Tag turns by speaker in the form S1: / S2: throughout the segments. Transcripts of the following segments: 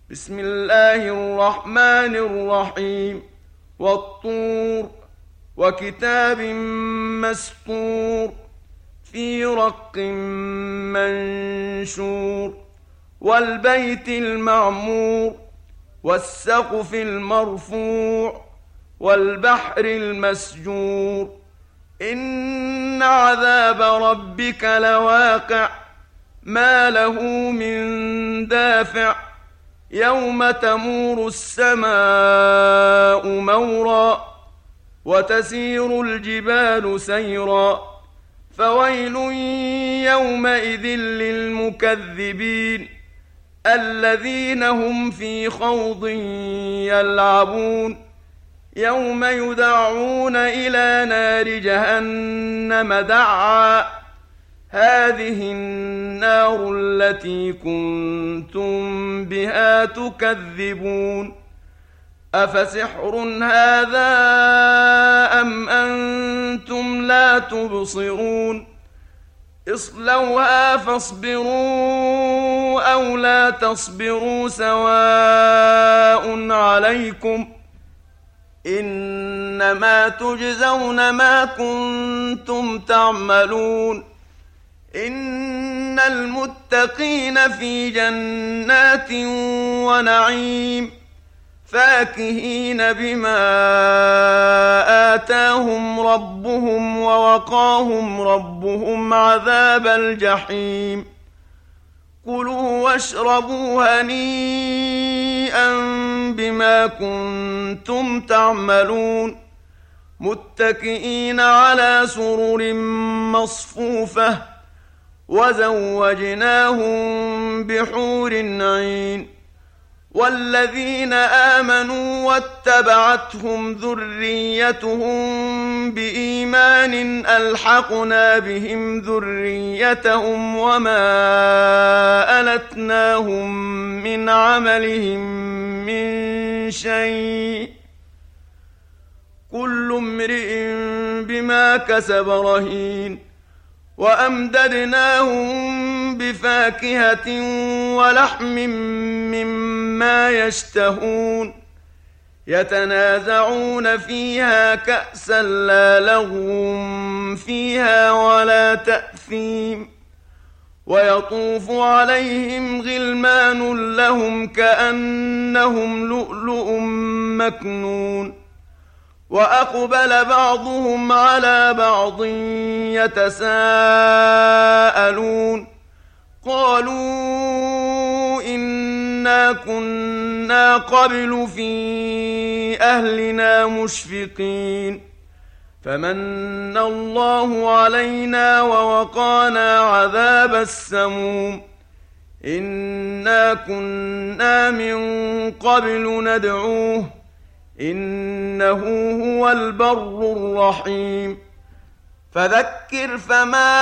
S1: بسم الله الرحمن الرحيم. والطور وكتاب مسطور في رق منشور والبيت المعمور والسقف المرفوع والبحر المسجور إن عذاب ربك لواقع ما له من دافع يوم تمور السماء مورا وتسير الجبال سيرا فويل يومئذ للمكذبين الذين هم في خوض يلعبون يوم يدعون إلى نار جهنم دعا هذه النار التي كنتم بها تكذبون أفسحر هذا أم أنتم لا تبصرون اصلوها فاصبروا أو لا تصبروا سواء عليكم إنما تجزون ما كنتم تعملون إن المتقين في جنات ونعيم فاكهين بما آتاهم ربهم ووقاهم ربهم عذاب الجحيم كلوا واشربوا هنيئا بما كنتم تعملون متكئين على سرر مصفوفة وزوجناهم بحور عين والذين آمنوا واتبعتهم ذريتهم بإيمان ألحقنا بهم ذريتهم وما ألتناهم من عملهم من شيء كل امرئ بما كسب رهين وأمددناهم بفاكهة ولحم مما يشتهون يتنازعون فيها كأسا لا لغو فيها ولا تأثيم ويطوف عليهم غلمان لهم كأنهم لؤلؤ مكنون وأقبل بعضهم على بعض يتساءلون قالوا إنا كنا قبل في أهلنا مشفقين فمن الله علينا ووقانا عذاب السموم إنا كنا من قبل ندعوه إنه هو البر الرحيم فذكر فما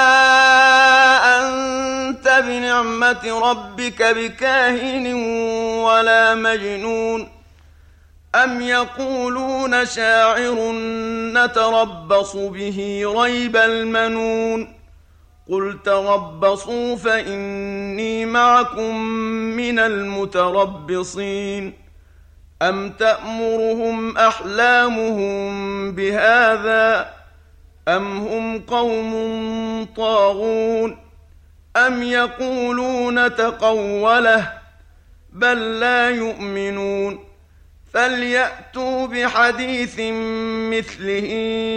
S1: أنت بنعمة ربك بكاهن ولا مجنون أم يقولون شاعر نتربص به ريب المنون قل تربصوا فإني معكم من المتربصين أم تأمرهم أحلامهم بهذا أم هم قوم طاغون أم يقولون تقوله بل لا يؤمنون فليأتوا بحديث مثله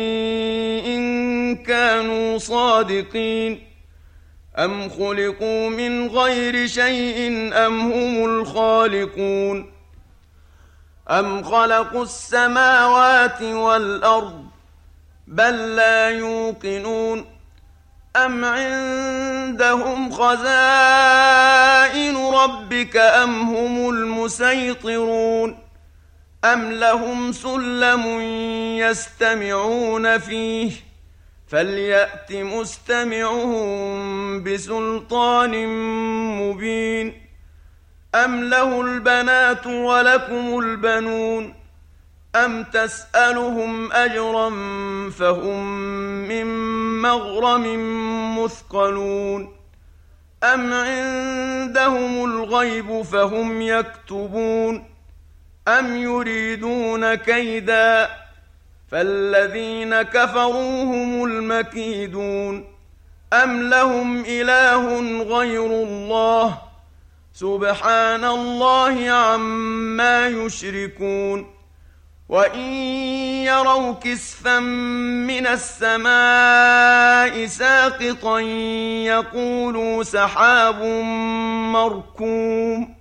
S1: إن كانوا صادقين أم خلقوا من غير شيء أم هم الخالقون أم خلقوا السماوات والأرض بل لا يوقنون أم عندهم خزائن ربك أم هم المسيطرون أم لهم سلم يستمعون فيه فليأت مستمعهم بسلطان مبين أم له البنات ولكم البنون أم تسألهم أجرا فهم من مغرم مثقلون أم عندهم الغيب فهم يكتبون أم يريدون كيدا فالذين كفروا هم المكيدون أم لهم إله غير الله سبحان الله عما يشركون وإن يروا كسفا من السماء ساقطا يقولوا سحاب مركوم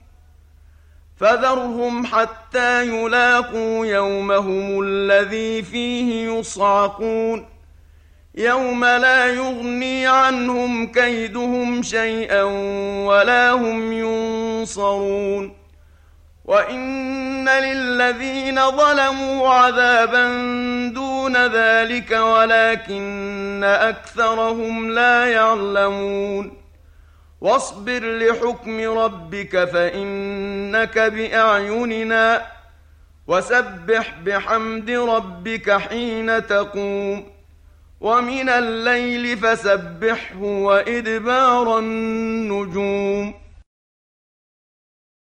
S1: فذرهم حتى يلاقوا يومهم الذي فيه يصعقون يوم لا يغني عنهم كيدهم شيئا ولا هم ينصرون وإن للذين ظلموا عذابا دون ذلك ولكن أكثرهم لا يعلمون واصبر لحكم ربك فإنك بأعيننا وسبح بحمد ربك حين تقوم ومن الليل فسبحه وإدبار النجوم